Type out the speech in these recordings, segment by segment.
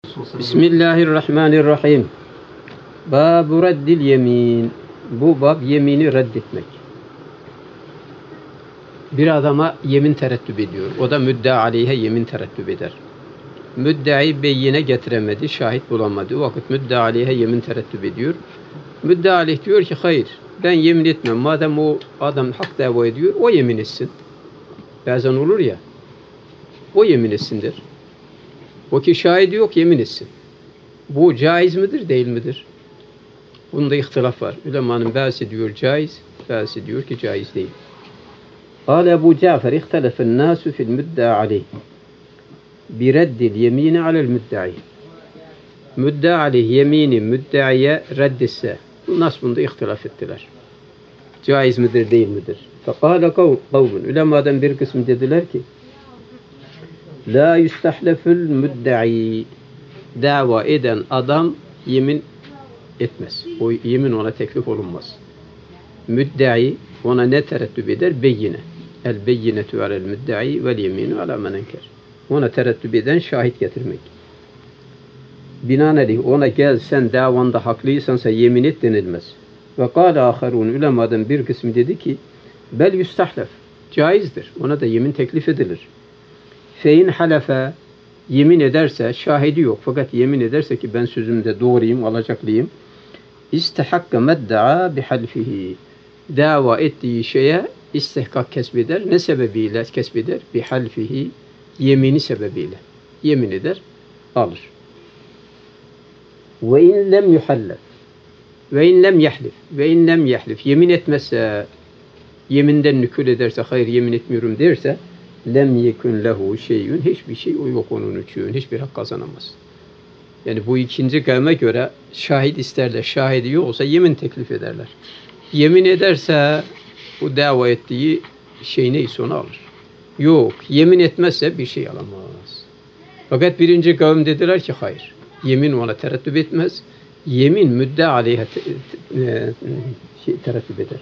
Bismillahirrahmanirrahim. Bab-ı reddil yemin. Bu bab yemini reddetmek. Bir adama yemin tereddüt ediyor. O da müddea aleyhe yemin tereddüt eder. Müddai beyine getiremedi, şahit bulamadı. O vakit müddea aleyhe yemin tereddüt ediyor. Müddea aleyh diyor ki hayır, ben yemin etmem. Madem o adam hak dava ediyor, o yemin etsin. Bazen olur ya, o yemin etsindir. O ki şahidi yok, yemin etsin. Bu caiz midir, değil midir? Bunda ihtilaf var. Ulemanın bazısı diyor caiz, bazısı diyor ki caiz değil. قال أبو جعفر اختلف الناس في المدعى عليه برد اليمين على المدعي. Müddea aleyh yemini müddeaya reddetse, nas bunda ihtilaf ettiler. Caiz midir, değil midir? فقال قوم, ulemadan bir kısmı dediler ki la yustahleful müddei, dava eden adam yemin etmez. O yemin ona teklif olunmaz. Müddei ona ne tereddüt eder? Beyine. El beyinetu alel müddei vel yeminu ala men enker. Ona tereddüt eden şahit getirmek. Binaenaleyh ona gel sen davanda haklıysansa yemin et denilmez. Ve kâle âherûn, ulemadan bir kısmı dedi ki bel yustahlef, caizdir. Ona da yemin teklif edilir. Fein halefe, yemin ederse, şahidi yok fakat yemin ederse ki ben sözümde doğruyum, alacaklıyım. İstehakka medda'a bihalfihi, dava ettiği şeye istihkak kesbeder. Ne sebebiyle kesbeder? Bihalfihi, yemini sebebiyle. Yemin eder, alır. Ve in lem yuhallef, ve in lem yahlif, ve in lem yahlif, yemin etmezse, yeminden nükül ederse, hayır yemin etmiyorum derse, lem yekun lehu şeyün, hiçbir şey o yok onun için, hiçbir hak kazanamaz. Yani bu ikinci kavme göre şahit isterler, şahidi yok olsa yemin teklif ederler. Yemin ederse bu dava ettiği şey neyse onu alır. Yok, yemin etmezse bir şey alamaz. Fakat birinci kavim dediler ki hayır, yemin ona tereddüt etmez, yemin müddea aleyhe tereddüt eder.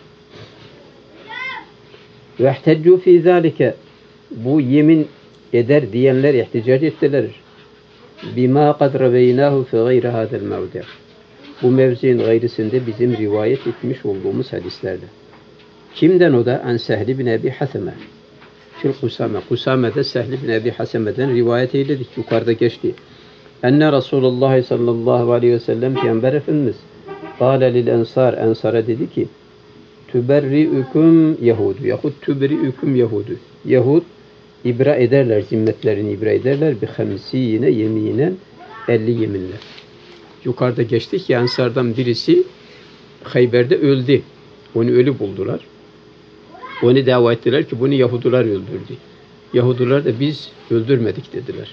Ve ihteccu fî zâlike, bu yemin eder diyenler ihticac ettiler. Bima kad reveynahu fi gayri hadel mevdi'. Bu mevzinin gayrısında bizim rivayet etmiş olduğumuz hadislerde. Kimden o da? An Sehl bin Ebi Haseme. Fil Kusame. Kusame'de Sehl bin Ebi Haseme'den rivayet eyledik. Yukarıda geçti. Enne Resulullah sallallahu aleyhi ve sellem Peygamber Efendimiz kâle lil ensar, ensara dedi ki tüberri'üküm Yahudu yahut tüberri'üküm Yahudu. Yahud ibra ederler, zimmetlerini ibra ederler. Bi hamsine yeminen, 50 yeminler. Yukarıda geçtik ya, ensardan birisi Hayber'de öldü. Onu ölü buldular. Onu dava ettiler ki bunu Yahudiler öldürdü. Yahudiler de biz öldürmedik dediler.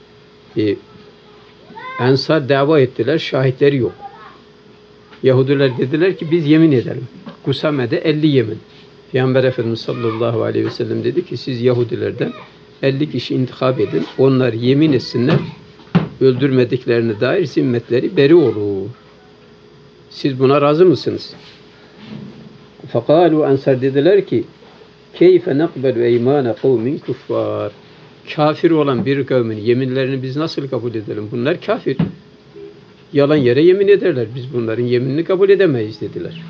Ensar dava ettiler, şahitleri yok. Yahudiler dediler ki biz yemin edelim. Kusame'de 50 yemin. Peygamber Efendimiz sallallahu aleyhi ve sellem dedi ki siz Yahudilerden 50 kişi intikap edin. Onlar yemin etsinler. Öldürmediklerine dair zimmetleri beri olur. Siz buna razı mısınız? Fekalu, ensar dediler ki keyfe nekbelu eymâne kavmin kuffar. Kafir olan bir kavmin yeminlerini biz nasıl kabul edelim? Bunlar kafir. Yalan yere yemin ederler. Biz bunların yeminini kabul edemeyiz dediler.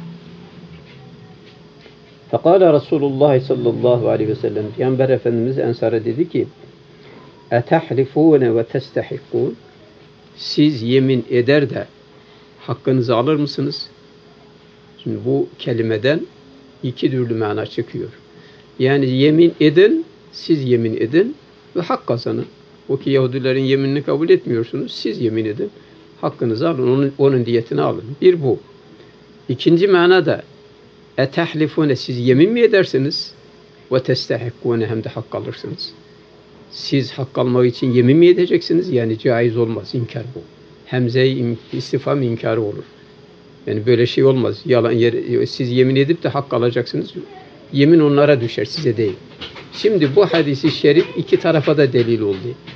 Fekâle Resulullah sallallahu aleyhi ve sellem, Peygamber Efendimiz ensara dedi ki etehlifûne ve testehikkûn, siz yemin eder de hakkınızı alır mısınız? Şimdi bu kelimeden iki türlü mana çıkıyor. Yani yemin edin, siz yemin edin ve hak kazanın. O ki Yahudilerin yeminini kabul etmiyorsunuz, siz yemin edin, hakkınızı alın, onun diyetini alın. Bir bu. İkinci mana da etehlifûne, siz yemin mi edersiniz? Ve testehikkûne, hem de hak alırsınız. Siz hak almak için yemin mi edeceksiniz? Yani caiz olmaz, inkar bu. Hemze-i istifham inkarı olur. Yani böyle şey olmaz. Yalan yer, siz yemin edip de hak alacaksınız. Yemin onlara düşer, size değil. Şimdi bu hadisi şerif iki tarafa da delil oldu.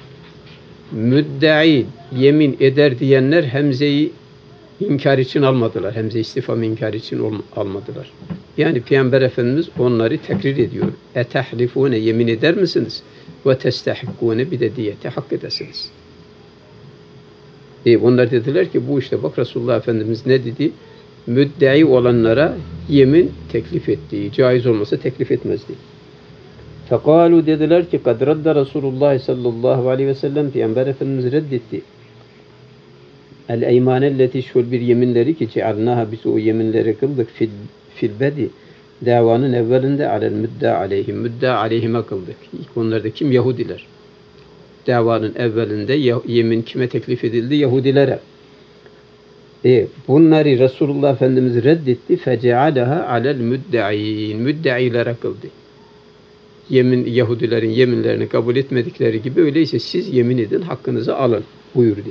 Müddai yemin eder diyenler hemze-i inkar için almadılar. Hemze-i istifham inkar için almadılar. Yani Peygamber Efendimiz onları tekrir ediyor. Etehlifûne, yemin eder misiniz? Ve testehikkûne, bir de diyete hak edesiniz. Onlar dediler ki bu işte bak Resulullah Efendimiz ne dedi? Müddei olanlara yemin teklif ettiği, caiz olmasa teklif etmezdi. Fekalu dediler ki kad radda Resulullah sallallahu aleyhi ve sellem Peygamber Efendimiz reddetti. El eymanelleti şöyle bir yeminleri ki cealnaha biz o yeminleri kıldık fil bedi davanın evvelinde alel müdda aleyhim müdda aleyhime kıldık. İlk onlarda kim? Yahudiler. Davanın evvelinde yemin kime teklif edildi? Yahudilere. Bunları Resulullah Efendimiz reddetti. Fecealaha alel müddain müddailere kıldı. Yahudilerin yeminlerini kabul etmedikleri gibi öyleyse siz yemin edin, hakkınızı alın buyurdu.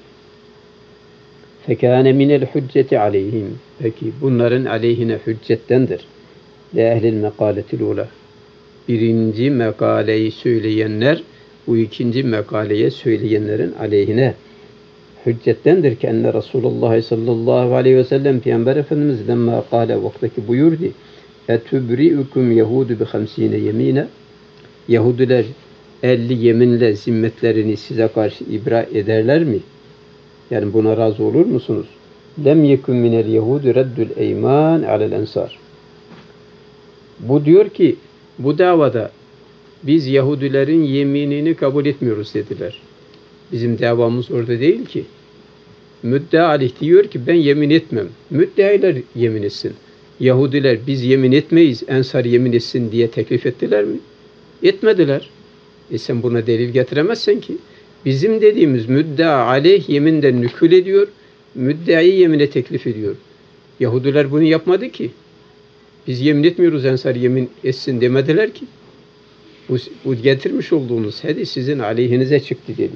Fekâne minel hücceti aleyhim. Peki bunların aleyhine hüccettendir. Le ehlil mekâletil ula. Birinci mekaleyi söyleyenler, bu ikinci mekaleye söyleyenlerin aleyhine hüccettendir ki enne Resulullah sallallahu aleyhi ve sellem Peygamber Efendimiz lemma kâle vaktaki buyurdu. Etübri'ukum yehudu bi 50 yemine. Yahudiler 50 yeminle zimmetlerini size karşı ibra ederler mi? Yani buna razı olur musunuz? Lem yekun minel yehudi reddül eyman alel ensar. Bu diyor ki bu davada biz Yahudilerin yeminini kabul etmiyoruz dediler. Bizim davamız orada değil ki. Müddea aleyh diyor ki ben yemin etmem. Müddealar yemin etsin. Yahudiler biz yemin etmeyiz, Ensar yemin etsin diye teklif ettiler mi? Etmediler. Sen buna delil getiremezsen ki. Bizim dediğimiz müddea aleyh yeminden nükül ediyor, müddeayı yemine teklif ediyor. Yahudiler bunu yapmadı ki. Biz yemin etmiyoruz, Ensar yemin etsin demediler ki. Bu getirmiş olduğunuz hadis sizin aleyhinize çıktı dedi.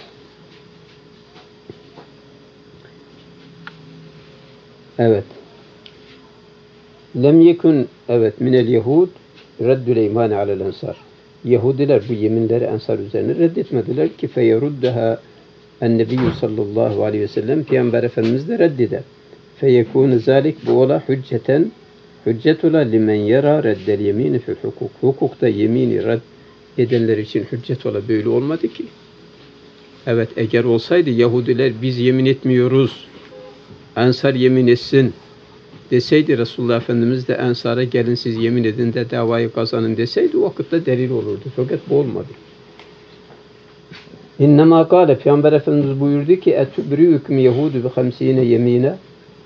Evet. Lem yekun evet minel yehud reddül eymani alel ensar. Yahudiler bu yeminleri Ensar üzerine reddetmediler ki feyeruddaha ennebiyyü sallallahu aleyhi ve sellem Peygamber Efendimiz de reddeder. Feyekûne zâlik bu ola hüccet ola limen yara reddel yemini fil hukuk. Hukukta yemini red edenler için hüccet ola böyle olmadı ki. Evet eğer olsaydı Yahudiler biz yemin etmiyoruz, Ensar yemin etsin deseydi Resulullah Efendimiz de Ensar'a gelin siz yemin edin de davayı kazanın deseydi o vakitte delil olurdu. Fakat bu olmadı. İnnemâ kâle Peygamber Efendimiz buyurdu ki etübrîüküm yehudu bi 50 yemine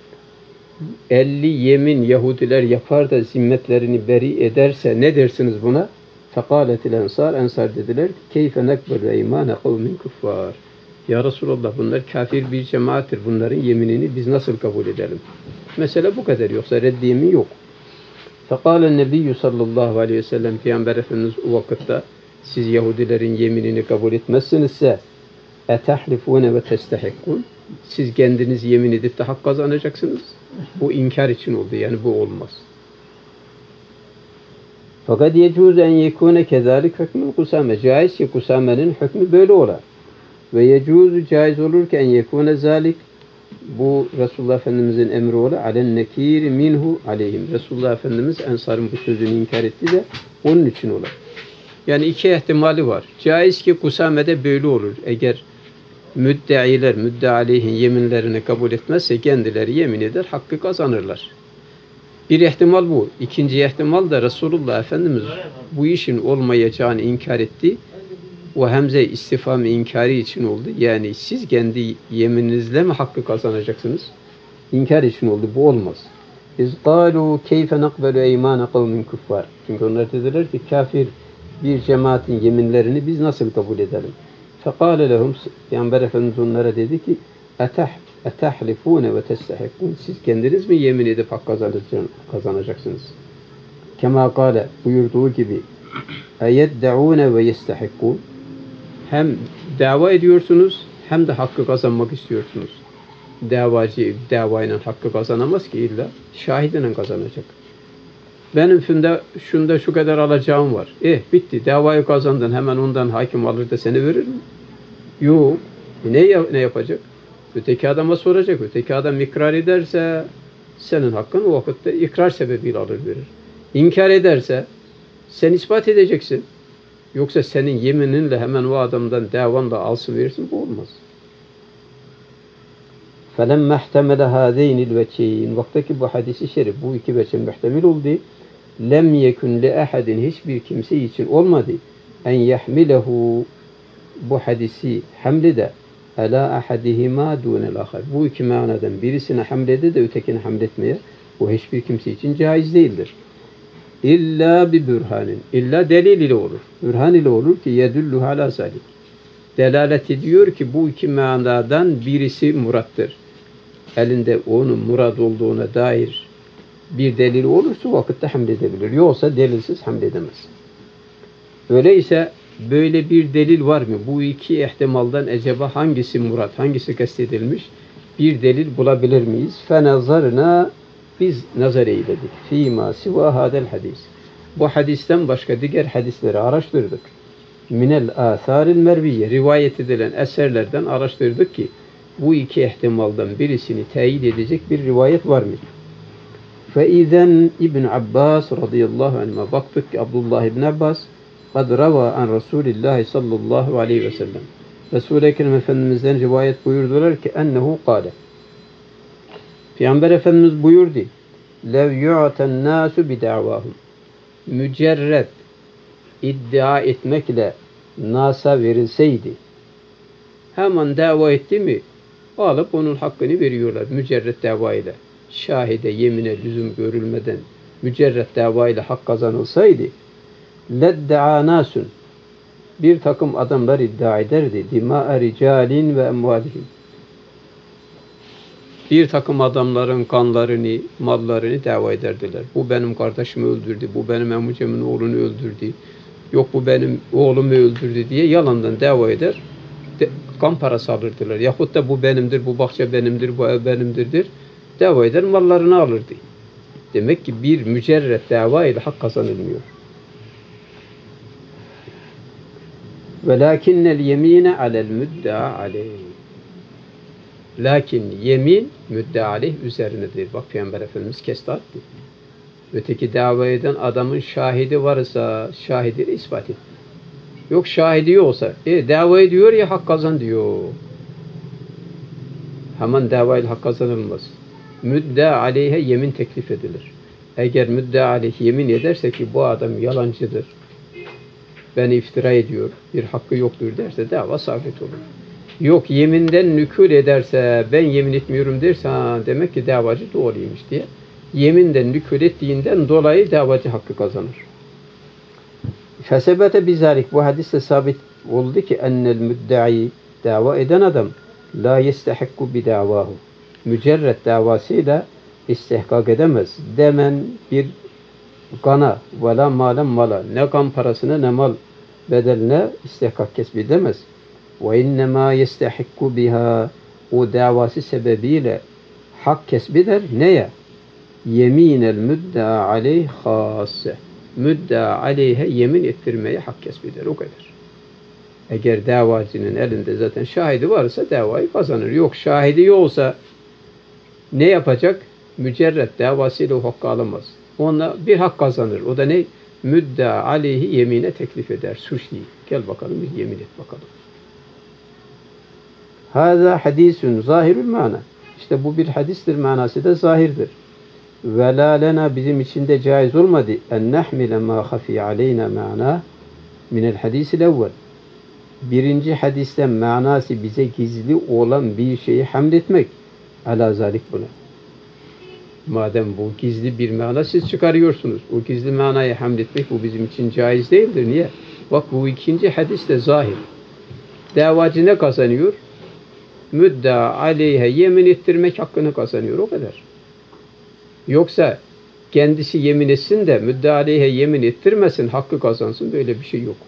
50 yemin Yahudiler yapar da zimmetlerini beri ederse ne dersiniz buna? Fekâletil ensar ensar dediler keyfe nekbelu eymâne kavmin kuffâr. Ya Resulallah bunlar kafir bir cemaattir. Bunların yeminini biz nasıl kabul edelim? Mesela bu kadar. Yoksa reddi yemin yok. Fekâlen nebiyyü sallallahu aleyhi ve sellem Peygamber Efendimiz o vakitte siz Yahudilerin yeminini kabul etmezsinizse etehlifûne ve testehikkûn siz kendiniz yemin edip de hak kazanacaksınız. Bu inkar için oldu. Yani bu olmaz. Fakat yecûz en yekûne kezâlik hükmün kusâme. Caiz ki kusâmenin hükmü böyle olar. Ve yecuzu caiz olurken yekûne zâlik bu Resulullah Efendimizin emri ola alen nekîri minhu aleyhim. Resulullah Efendimiz Ensar'ın bu sözünü inkar etti de onun için ola. Yani iki ihtimali var. Caiz ki kusamede böyle olur. Eğer müddailer müdda aleyhin yeminlerini kabul etmezse kendileri yemin eder, hakkı kazanırlar. Bir ihtimal bu. İkinci ihtimal da Resulullah Efendimiz bu işin olmayacağını inkar etti. O hemze istifam inkari için oldu. Yani siz kendi yemininizle mi hakkı kazanacaksınız? İnkar için oldu. Bu olmaz. İz قَالُوا كَيْفَ نَقْبَلُ اَيْمَانَ قَوْمٍ kuffar. Çünkü onlar dediler ki kafir bir cemaatin yeminlerini biz nasıl kabul edelim? فَقَالَ لَهُمْ Peygamber Efendimiz onlara dedi ki اَتَحْلِفُونَ وَتَسْتَحِقُونَ siz kendiniz mi yemin edip hak kazanacaksınız? Kema kâle buyurduğu gibi اَيَدَّعُونَ وَيَسْتَحِقُونَ hem dava ediyorsunuz hem de hakkı kazanmak istiyorsunuz. Davacı davayla hakkı kazanamaz ki illa şahidine kazanacak. Benim şunda şu kadar alacağım var. Bitti. Davayı kazandın. Hemen ondan hakim alır da seni verir mi? Yok. Ne yapacak? Öteki adama soracak. Öteki adam ikrar ederse senin hakkın o vakitte ikrar sebebiyle alır verir. İnkar ederse sen ispat edeceksin. Yoksa senin yemininle hemen o adamdan davanla alsın verirsin. Bu olmaz. فَلَمَّ احْتَمَلَ هَذَيْنِ الْوَجْهَيْنِ Vaktaki bu hadisi şerif, bu iki veçhe muhtemel oldu. Lem yekun li ahadin hiçbir kimse için olmadı. En yahmilehu bu hadisi hamlede ala ahadihima dunel ahar. Bu iki manadan birisine hamlede de ötekine hamletmeye bu hiçbir kimse için caiz değildir. İlla bi bürhanin. İlla delil ile olur. Bürhan ile olur ki yedullu ala zalik. Delalet ediyor ki bu iki manadan birisi murattır. Elinde onun murad olduğuna dair bir delil olursa vakitte hamledebilir. Yoksa delilsiz hamledemez. Öyleyse böyle bir delil var mı? Bu iki ihtimaldan acaba hangisi murad, hangisi kastedilmiş? Bir delil bulabilir miyiz? Fenazarna biz nazar eyledik. Fîmâ sivâ hâdel hadis. Bu hadisten başka diğer hadisleri araştırdık. Minel âthâril merviye. Rivayet edilen eserlerden araştırdık ki bu iki ihtimaldan birisini teyit edecek bir rivayet var mı? فَاِذَنْ İbn Abbas radıyallahu anh'a baktık ki Abdullah İbn Abbas قَدْ رَوَى عَنْ رَسُولِ اللّٰهِ sallallahu aleyhi ve sellem Resul-i Ekrem Efendimiz'den rivayet buyurdular ki ennehu kâle Peygamber Efendimiz buyurdu لَوْ يُعْتَ النَّاسُ بِدَعْوَاهُمْ Mücerret iddia etmekle nasa verilseydi hemen dava etti mi alıp onun hakkını veriyorlar mücerret davayla. Şahide, yemine lüzum görülmeden mücerret davayla hak kazanılsaydı ledda'a nasun bir takım adamlar iddia ederdi dima'a ricalin ve emvalihim bir takım adamların kanlarını, mallarını dava ederdiler. Bu benim kardeşimi öldürdü, bu benim amcamın oğlunu öldürdü, yok bu benim oğlumu öldürdü diye yalandan dava eder, kan parası alırdılar. Yahut da bu benimdir, bu bahçe benimdir, bu ev benimdir dava eder, mallarını alırdı. Demek ki bir mücerret dava ile hak kazanılmıyor. وَلَاكِنَّ الْيَم۪ينَ عَلَى الْمُدَّعَ عَلَيْهِ Lakin yemin müdda aleyh üzerinedir. Bak Peygamber Efendimiz kesti attı. Öteki dava eden adamın şahidi varsa şahidini ispat et. Yok şahidi yoksa dava ediyor ya hak kazan diyor. Hemen davayla hak kazanılmaz. Müdda aleyhe yemin teklif edilir. Eğer müdda aleyh yemin ederse ki bu adam yalancıdır, beni iftira ediyor, bir hakkı yoktur derse dava sabit olur. Yok yeminden nükûl ederse ben yemin etmiyorum derse demek ki davacı doğruymuş diye. Yeminden nükûl ettiğinden dolayı davacı hakkı kazanır. Fesebete bizalik bu hadiste sabit oldu ki ennel müdda'i dava eden adam la yestehikku bi davahu. Mücerret davasıyla istihkak edemez. Demen bir kana ve la malen mala ne kan parasına ne mal bedeline istihkak kesbedemez. Ve innemâ yestehikku biha o davası sebebiyle hak kesbeder. Neye? Yeminel müdda aleyh khâsse. Müdda aleyhe yemin ettirmeye hak kesbeder. O kadar. Eğer davacının elinde zaten şahidi varsa davayı kazanır. Yok şahidi yoksa ne yapacak? Mücerret davasıyla o hakkı alamaz. Onunla bir hak kazanır. O da ne? Müdda aleyhi yemine teklif eder. Suçlu. Gel bakalım bir yemin et bakalım. Hâzâ hadîsün zâhirül mana. İşte bu bir hadistir, manası da zahirdir. Ve lâ lena bizim için de caiz olmadı. En nehmile mâ hafî aleyna ma'nâ minel hadîsil evvel. Birinci hadisten manası bize gizli olan bir şeyi hamletmek. Alâ zâlik buna. Madem bu gizli bir mana siz çıkarıyorsunuz. O gizli manayı hamletmek bu bizim için caiz değildir. Niye? Bak bu ikinci hadis de zahir. Davacı ne kazanıyor? Müdda aleyhe yemin ettirmek hakkını kazanıyor. O kadar. Yoksa kendisi yemin etsin de müdda aleyhe yemin ettirmesin, hakkı kazansın. Böyle bir şey yok.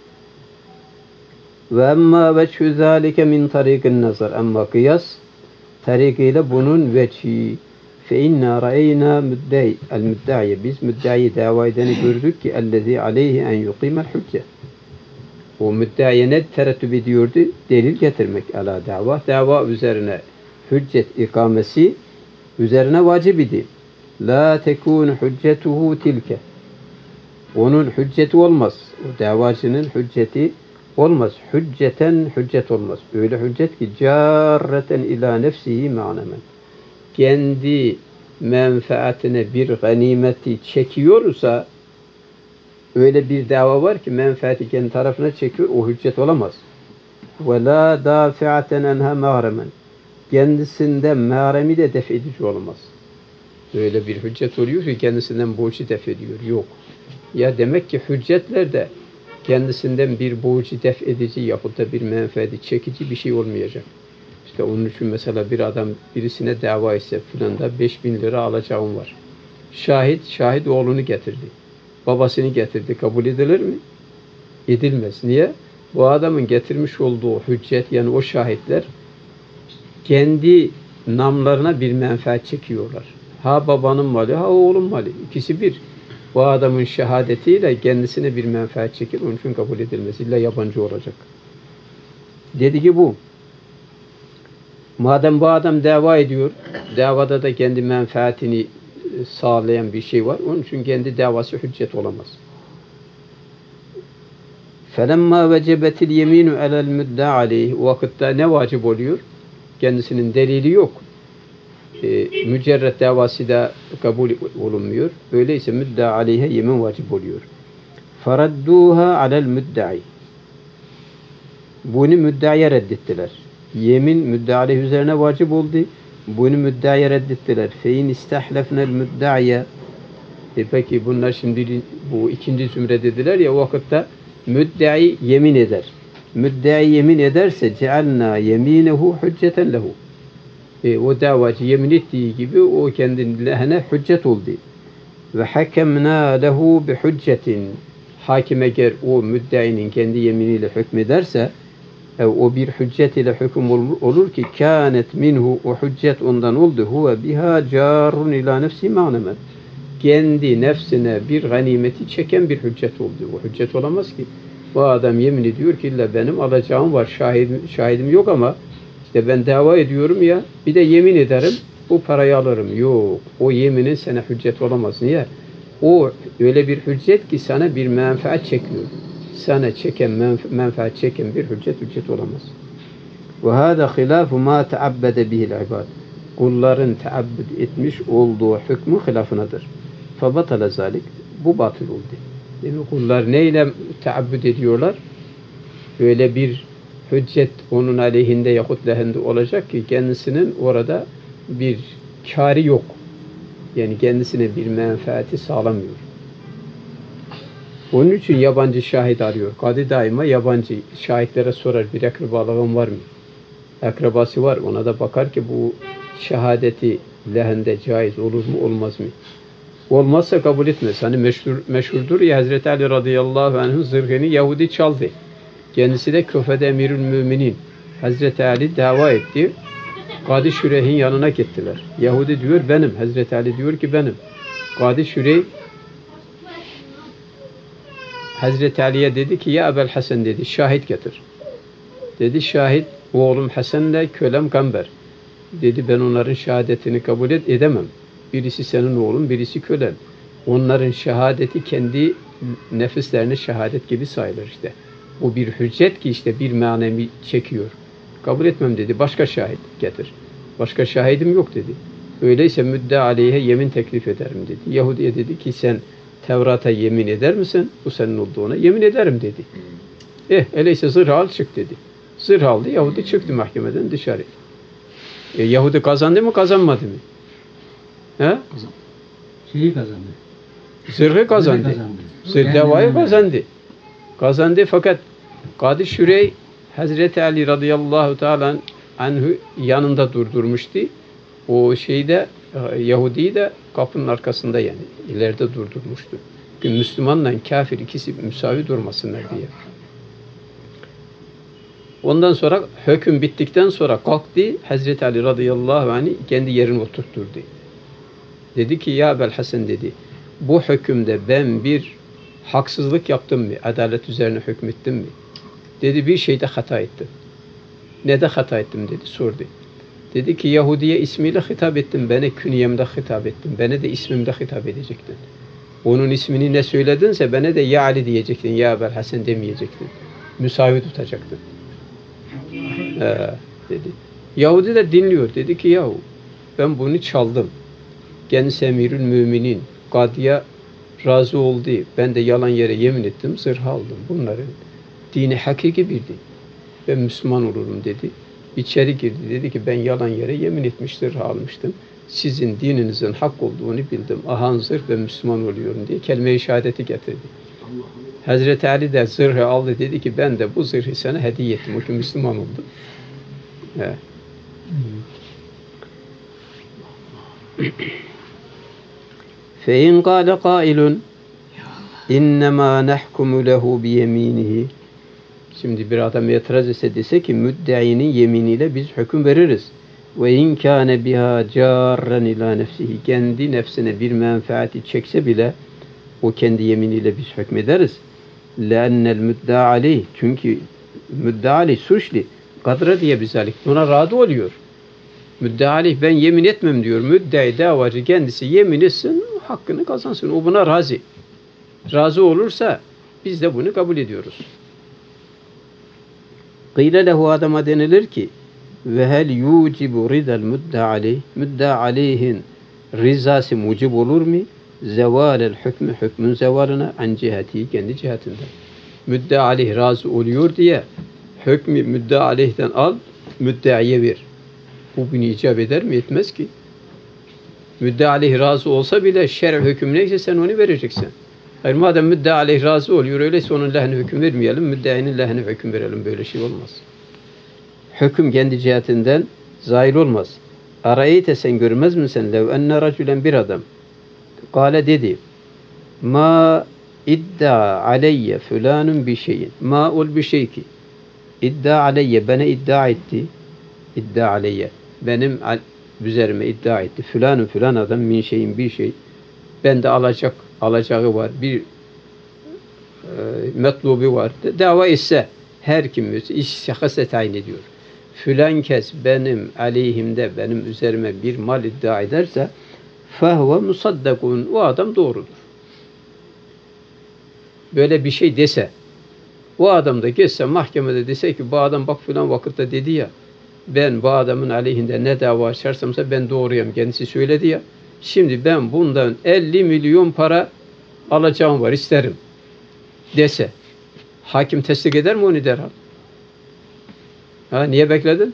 Ve emmâ veçhü zâlike min tariqin nazar. Ama kıyas tarikiyle bunun veçhi. Fe inna ra'eyna el-müdda'ye. Biz müdda'yı dava edeni gördük ki ellezî aleyhi en yuqîmel hücce. O müdda'ya ne terettüp ediyordu? Delil getirmek ala dava. Dava üzerine hüccet ikamesi üzerine vacib idi. La tekûn hüccetuhu tilke. Onun hücceti olmaz. O davacının hücceti olmaz. Hücceten hüccet olmaz. Öyle hüccet ki carreten ila nefsihi ma'nemen. Kendi menfaatine bir ganimeti çekiyorsa, öyle bir dava var ki menfaati kendi tarafına çekiyor, o hüccet olamaz. Ve la dafi'aten enha mağremen. Kendisinde mağremi de def edici olamaz. Öyle bir hüccet oluyor ki kendisinden borcu def ediyor. Yok. Ya demek ki hüccetler de kendisinden bir borcu def edici yapıp da bir menfaati çekici bir şey olmayacak. İşte onun için mesela bir adam birisine dava etse filan da 5.000 lira alacağım var. Şahit oğlunu getirdi. Babasını getirdi. Kabul edilir mi? Edilmez. Niye? Bu adamın getirmiş olduğu hüccet, yani o şahitler kendi namlarına bir menfaat çekiyorlar. Ha babanın malı, ha oğlun malı. İkisi bir. Bu adamın şehadetiyle kendisine bir menfaat çekir. Onun için kabul edilmez. İlla yabancı olacak. Dedi ki bu. Madem bu adam dava ediyor, davada da kendi menfaatini sağlayan bir şey var. Onun için kendi davası hüccet olamaz. فَلَمَّا وَجَبَتِ الْيَم۪ينُ عَلَى الْمُدَّعَ عَلَيْهِ O vakitte ne vacip oluyor? Kendisinin delili yok. Mücerret davası da kabul olunmuyor. Öyleyse müdda aleyhe yemin vacip oluyor. فَرَدُّوهَا عَلَى الْمُدَّعِ Bunu müdda'ya reddettiler. Yemin müdda aleyh üzerine vacip oldu. Bunu müdda'ya reddettiler. فَاِنْ اِسْتَحْلَفْنَا الْمُدَّعِيَ Peki bunlar şimdi bu ikinci zümre dediler ya, o vakitte müddai yemin eder. Müddai yemin ederse cealna yeminehu hücceten lehu. O davacı yemin ettiği gibi o kendi lehine hüccet oldu. Ve hakemna lehu bi hüccetin. Hakim eğer o müddainin kendi yeminiyle hükmederse, o bir hüccet ile hüküm olur ki kânet minhu, o hüccet ondan oldu. Huve biha carun ila nefsi ma'nemen. Kendi nefsine bir ganimeti çeken bir hüccet oldu. O hüccet olamaz ki. Bu adam yemin ediyor ki illa benim alacağım var, şahidim yok ama işte ben dava ediyorum ya, bir de yemin ederim, bu parayı alırım. Yok, o yeminin sana hüccet olamaz. Niye? O öyle bir hüccet ki sana bir menfaat çekiyor. Sana çeken, menfaat çeken bir hüccet olamaz. Ve hâdâ hilâfu mâ teabbede bihil ibâd. Kulların teabbüd etmiş olduğu hükmü hilafınadır. Febatale zâlik. Bu batıl oldu. Yani kullar neyle teabbüd ediyorlar? Öyle bir hüccet onun aleyhinde yahut lehinde olacak ki kendisinin orada bir kârı yok. Yani kendisine bir menfaati sağlamıyor. Onun için yabancı şahit arıyor. Kadı daima yabancı şahitlere sorar, bir akrabalığın var mı? Akrabası var, ona da bakar ki bu şehadeti lehinde caiz olur mu olmaz mı? Olmazsa kabul etmez. Hani meşhurdur ya, Hazreti Ali radıyallahu anh'ın zırhını Yahudi çaldı. Kendisi de Küfe'de emirül müminin. Hazreti Ali dava etti. Kadı Şüreyh'in yanına gittiler. Yahudi diyor benim. Hazreti Ali diyor ki benim. Kadı Şüreyh Hazreti Ali'ye dedi ki ya Ebel Hasan dedi, şahit getir. Dedi şahit oğlum Hasan'la kölem Gamber. Dedi ben onların şehadetini kabul edemem. Birisi senin oğlun, birisi kölen. Onların şehadeti kendi nefislerine şehadet gibi sayılır işte. O bir hüccet ki işte bir manemi çekiyor. Kabul etmem dedi. Başka şahit getir. Başka şahidim yok dedi. Öyleyse müdda aleyhe yemin teklif ederim dedi. Yahudi'ye dedi ki sen Tevrat'a yemin eder misin? Bu senin olduğuna yemin ederim dedi. Öyleyse zırh al çık dedi. Zırh aldı. Yahudi çıktı mahkemeden dışarı. Yahudi kazandı mı kazanmadı mı? He? Şeyi kazandı. Zırhı kazandı. Zırh davayı kazandı. Kazandı fakat Kadı Şürey Hazreti Ali radıyallahu teala anhu yanında durdurmuştu. O şeyde Yahudi'yi de kapının arkasında yani ileride durdurmuştu. Müslümanla kafir ikisi müsavi durmasınlar diye. Ondan sonra hüküm bittikten sonra kalktı Hazreti Ali radıyallahu anh kendi yerine oturtturdu. Dedi ki ya Ebel Hasan dedi, bu hükümde ben bir haksızlık yaptım mı? Adalet üzerine hükmettim mi? Dedi bir şeyde hata ettim. Ne de hata ettim dedi, sordu. Dedi ki Yahudi'ye ismiyle hitap ettim, bana künyemde hitap ettim, bana da ismimde hitap edecektin. Onun ismini ne söyledinse bana da ya Ali diyecektin, ya Ebel Hasan demeyecektin. müsavi tutacaktın. Dedi. Yahudi de dinliyor. Dedi ki yahu ben bunu çaldım. Kendisi emirül müminin. Kadıya razı oldu. Ben de yalan yere yemin ettim. Zırh aldım. Bunların dini hakiki bir din. Ben Müslüman olurum dedi. İçeri girdi. Dedi ki ben yalan yere yemin etmiş zırh almıştım. Sizin dininizin hak olduğunu bildim. Ahan zırh ben Müslüman oluyorum diye kelime-i şehadeti getirdi. Hazreti Ali de zırhı aldı. Dedi ki ben de bu zırhı sana hediye ettim. O ki Müslüman oldu. Evet. فَاِنْ قَالَ قَائِلٌ اِنَّمَا نَحْكُمُ لَهُ بِيَم۪ينِهِ. Şimdi bir adam itiraz etse dese ki müddeinin yeminiyle biz hüküm veririz. وَاِنْ كَانَ بِهَا جَارًا اِلٰى نَفْسِهِ. Kendi nefsine bir menfaati çekse bile o kendi yeminiyle biz hükmederiz. لَاَنَّ الْمُدَّعَ عَلeyh. Çünkü müdde'a aleyh suçlu. Kadra diye bizalik. Buna razı oluyor. Müdde'a aleyh ben yemin etmem diyor. Müdde'i davacı kendisi yemin etsin, hakkını kazansın. O buna razı. Razı olursa biz de bunu kabul ediyoruz. Kıyle lehu adama denilir ki ve hel yucibu ridal müdde'a aleyh. Müdde'a aleyhin rizası mucib olur mu? Zevalel hükmü hükmün zevalına an cihati kendi cihatinden. Müdde'a aleyh razı oluyor diye hükmü müdde'a aleyhten al, müdde'iye ver. Bu bunu icap eder mi? Etmez ki. Müdde'a aleyh razı olsa bile şer'i hüküm neyse sen onu vereceksin. Hayır madem müdde'a aleyh razı oluyor öyleyse onun lehine hüküm vermeyelim, müdde'inin lehine hüküm verelim. Böyle şey olmaz. Hüküm kendi cihatinden zahir olmaz. Arayete sen görmez misin? Lev enne racülen bir adam. Kale dedi. Ma iddia aleyye fülanun bir şeyin. Ma ol bir şey ki. İddia aleyye bana iddia etti. İddia aleyye. Benim üzerime iddia etti. Fülanun filan adam min şeyin bir şey. Bende alacağı var. Bir metlubu var. Dava etse her kim iş şahısa tayin ediyor. Filan kes benim aleyhimde benim üzerime bir mal iddia ederse fehve musaddakun. O adam doğrudur. Böyle bir şey dese o adam da geçse mahkemede dese ki bu adam bak filan vakitte dedi ya ben bu adamın aleyhinde ne dava açarsamsa ben doğruyum. Kendisi söyledi ya. Şimdi ben bundan 50 milyon para alacağım var isterim dese hakim tesdik eder mi onu derhal? Ha, niye bekledin?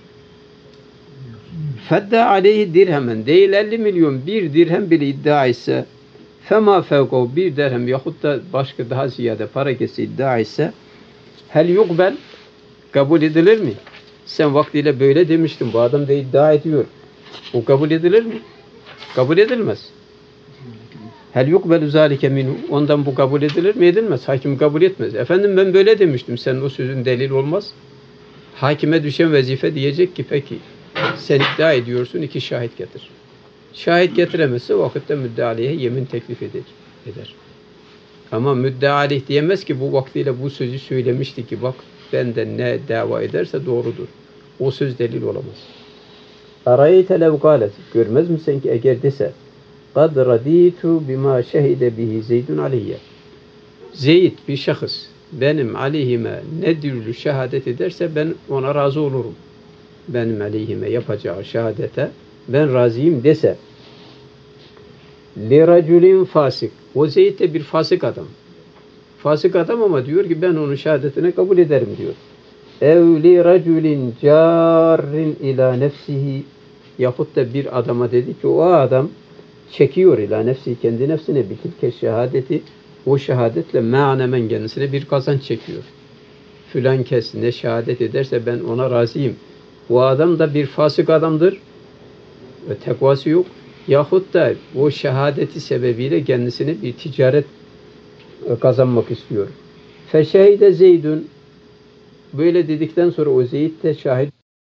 Fedda aleyhi dirhemen değil 50 milyon bir dirhem bile iddia etse fema fevko bir dirhem yahut da başka daha ziyade para kesi iddia etse hel yukbel kabul edilir mi? Sen vaktiyle böyle demiştin. Bu adam da iddia ediyor. O kabul edilir mi? Kabul edilmez. Hel yukbelu zâlike minhu. Ondan bu kabul edilir mi? Edilmez. Hakim kabul etmez. Efendim ben böyle demiştim. Senin o sözün delil olmaz. Hakime düşen vazife diyecek ki peki sen iddia ediyorsun 2 şahit getir. Şahit getiremezse vakitte müddea aleyhe yemin teklif eder. Ama müddea aleyh diyemez ki bu vaktiyle bu sözü söylemişti ki bak benden ne dava ederse doğrudur. O söz delil olamaz. Arayete lev galet. Görmez misin ki eğer dese kad raditu bima şehide bihi Zeydun aleyye. Zeyd bir şahıs benim aleyhime ne türlü şehadet ederse ben ona razı olurum. Benim aleyhime yapacağı şehadete ben razıyım dese li raculin fasik. O Zeyd de bir fasık adam. Fasık adam ama diyor ki ben onun şehadetine kabul ederim diyor. Ev li raculin carrin ila nefsihi. Yahut da bir adama dedi ki o adam çekiyor ila nefsi kendi nefsine bitilke şehadeti o şehadetle me'anemen kendisine bir kazanç çekiyor. Filan kes ne şehadet ederse ben ona razıyım. O adam da bir fasık adamdır ve tekvası yok. Yahut da o şehadeti sebebiyle kendisine bir ticaret kazanmak istiyor. Feşehide Zeydun böyle dedikten sonra o Zeyd de şahit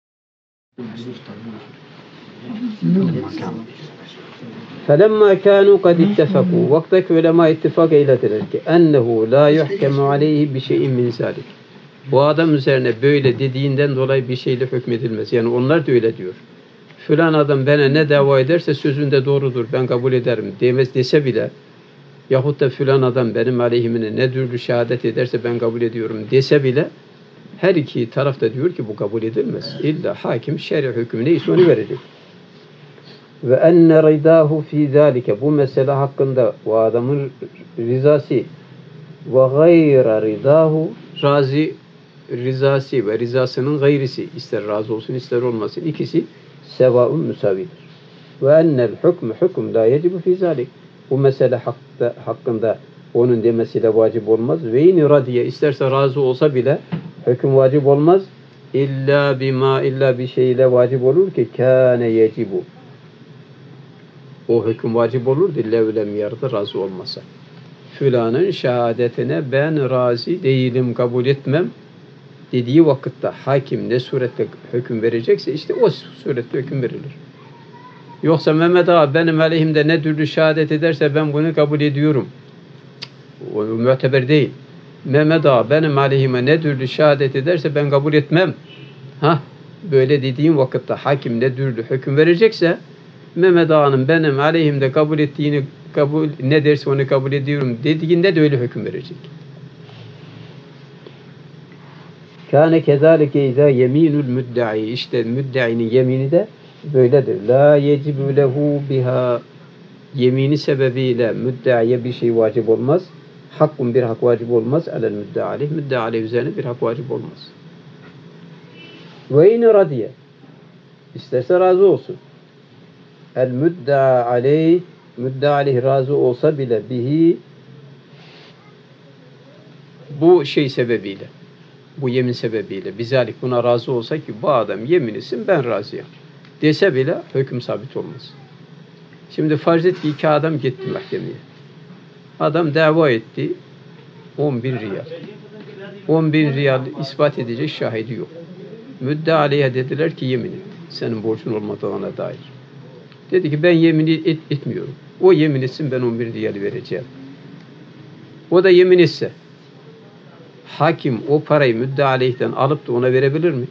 فَلَمَّا كَانُوا قَدْ اتَّفَقُوا Vaktaki ulema ittifak eylediler ki اَنَّهُ لَا يُحْكَمُ عَلَيْهِ بِشَيْءٍ مِنْ ذَلِكَ. Bu adam üzerine böyle dediğinden dolayı bir şeyle hükmedilmez. Yani onlar da öyle diyor. Filan adam bana ne dava ederse sözünde doğrudur, ben kabul ederim demez dese bile yahut da filan adam benim aleyhimine ne türlü şehadet ederse ben kabul ediyorum dese bile her iki taraf da diyor ki bu kabul edilmez. İlla hakim şer'i hükmü neyse onu verecek. Ve enne ridahu fi zalike, bu mesele hakkında o adamın rızası ve gayra ridahu, rızası ve rızasının gayrisi, ister razı olsun ister olmasın, ikisi sevaun müsavidir. Ve ennel hüküm la yecibu fi zalik, bu mesele hakkında onun demesiyle vacip olmaz. Ve in radiye, isterse razı olsa bile hüküm vacip olmaz. İlla bir şeyle vacip olur ki kâne yecibu, o hüküm vacip olurdu levlem yardı, razı olmasa. Filanın şehadetine ben razı değilim, kabul etmem dediği vakitte hakim ne surette hüküm verecekse işte o surette hüküm verilir. Yoksa Mehmet Ağa benim aleyhimde ne türlü şehadet ederse ben bunu kabul ediyorum, o müteber değil. Mehmet Ağa benim aleyhime ne türlü şehadet ederse ben kabul etmem. Böyle dediğim vakitte hakim ne türlü hüküm verecekse Mehmet Ağa'nın benim aleyhimde kabul ettiğini, ne derse onu kabul ediyorum dediğinde de öyle hüküm verecek. Kâne kezâlike izâ yemînul müdda'i, işte müddainin yemini de böyledir. La yecibu lehu biha, yemini sebebiyle müdda'iye bir şey vacip olmaz. Hakkun, bir hak vacip olmaz. Alel müdda'a aleyh, müdda'a aleyh üzerine bir hak vacip olmaz. Ve in radiye, isterse razı olsun. El müdda'a aleyh, müdda'a aleyh razı olsa bile bihi, bu şey sebebiyle, bu yemin sebebiyle, bizalik buna razı olsa ki bu adam yemin etsin ben razıyım dese bile hüküm sabit olmaz. Şimdi farz et ki iki adam gitti mahkemeye. Adam dava etti 10.000 riyal. 10.000 riyal ispat edecek şahidi yok. Müdda'a aleyhe dediler ki yemin et, senin borcun olmadığına dair. Dedi ki ben yemin etmiyorum. O yemin etsin, ben 11 riyal vereceğim. O da yemin etse hakim o parayı müdda'a aleyhten alıp da ona verebilir mi?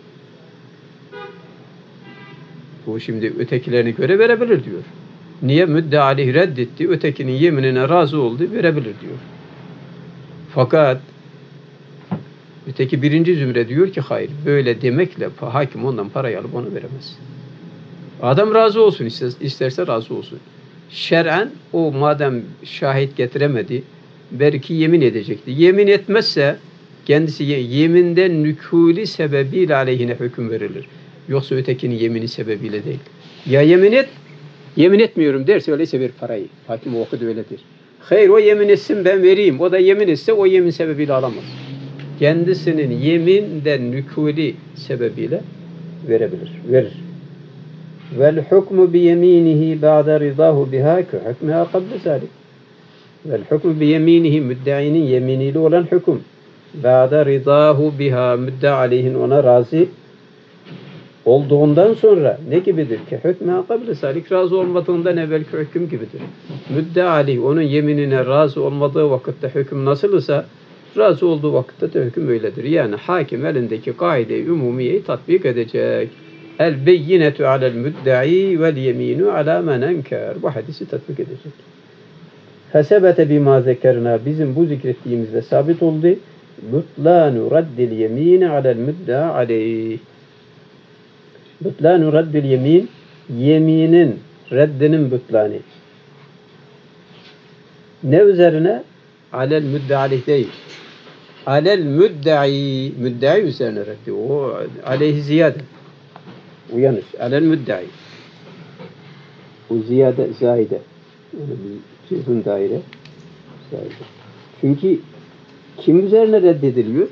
Bu şimdi ötekilerine göre verebilir diyor. Niye? Müdda'a aleyh reddetti, ötekinin yeminine razı oldu, verebilir diyor. Fakat öteki birinci zümre diyor ki hayır, böyle demekle hakim ondan parayı alıp ona veremez. Adam razı olsun, isterse razı olsun. Şer'en o madem şahit getiremedi, belki yemin edecekti. Yemin etmezse kendisi yeminden nükûli sebebiyle aleyhine hüküm verilir. Yoksa ötekinin yemini sebebiyle değil. Ya yemin et, yemin etmiyorum derse öyleyse ver parayı. Hakim o vakit öyledir. Hayır, o yemin etsin ben vereyim. O da yemin etse o yemin sebebiyle alamaz. Kendisinin yeminden nükûli sebebiyle verebilir, verir. Vel hukmu bi yeminihi ba'de ridahu biha ki hukmiha qabla zalik. Vel hukmu bi yeminihi, müddainin yeminiyle olan hüküm. Ba'de ridahu biha, müdda aleyhin ona razı olduğundan sonra ne gibidir ki? Hükmiha qabla zalik, razı olmadığından evvelki hüküm gibidir. Müdda aleyh onun yeminine razı olmadığı vakitte hüküm nasılsa razı olduğu vakitte de hüküm öyledir. Yani hakim elindeki kaide-i umumiyeyi tatbik edecek. El beyinetu alel müdda'i vel yeminu ala men enker. Bu hadisi tatbik edecek. Fesebete bima zekerna, bizim bu zikrettiğimizde sabit oldu. Butlanu raddil yemini alel müdda'a aleyh. Butlanu raddil yemin, yeminin reddinin butlani. Ne üzerine? Alel müdda'a aleyh değil. Alel müdda'i, müdda'i üzerine reddi. O aleyhi ziyade. O yanlış. Alel müdda'i. O ziyade, zahide. Yani bir cüzün daire. Zahide. Çünkü kim üzerine reddediliyor?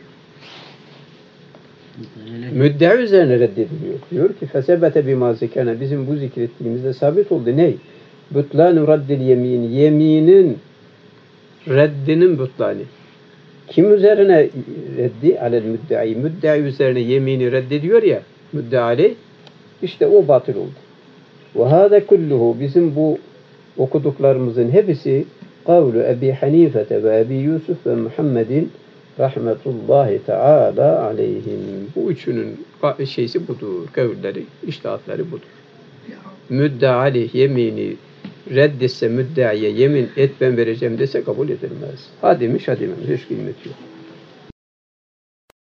Müdda'i üzerine reddediliyor. Diyor ki fesebete bima zekana, bizim bu zikrettiğimizde sabit oldu. Ne? Butlanu raddil yemin, yeminin reddinin butlani. Kim üzerine reddi? Alel müdda'i. Müdda'i üzerine yemini reddediyor ya, müdda'i, işte o batıl oldu. Ve hâze kulluhu, bizim bu okuduklarımızın hepsi kavlu Ebi Hanifete ve Ebi Yusuf ve Muhammedin rahmetullahi teala aleyhim. Bu üçünün şeysi budur, kavulleri, iştihatları budur. Müdda aleyh yemini reddetse müddeaya yemin et ben vereceğim dese kabul edilmez. Ha demiş ha dememiş hiç kıymeti yok.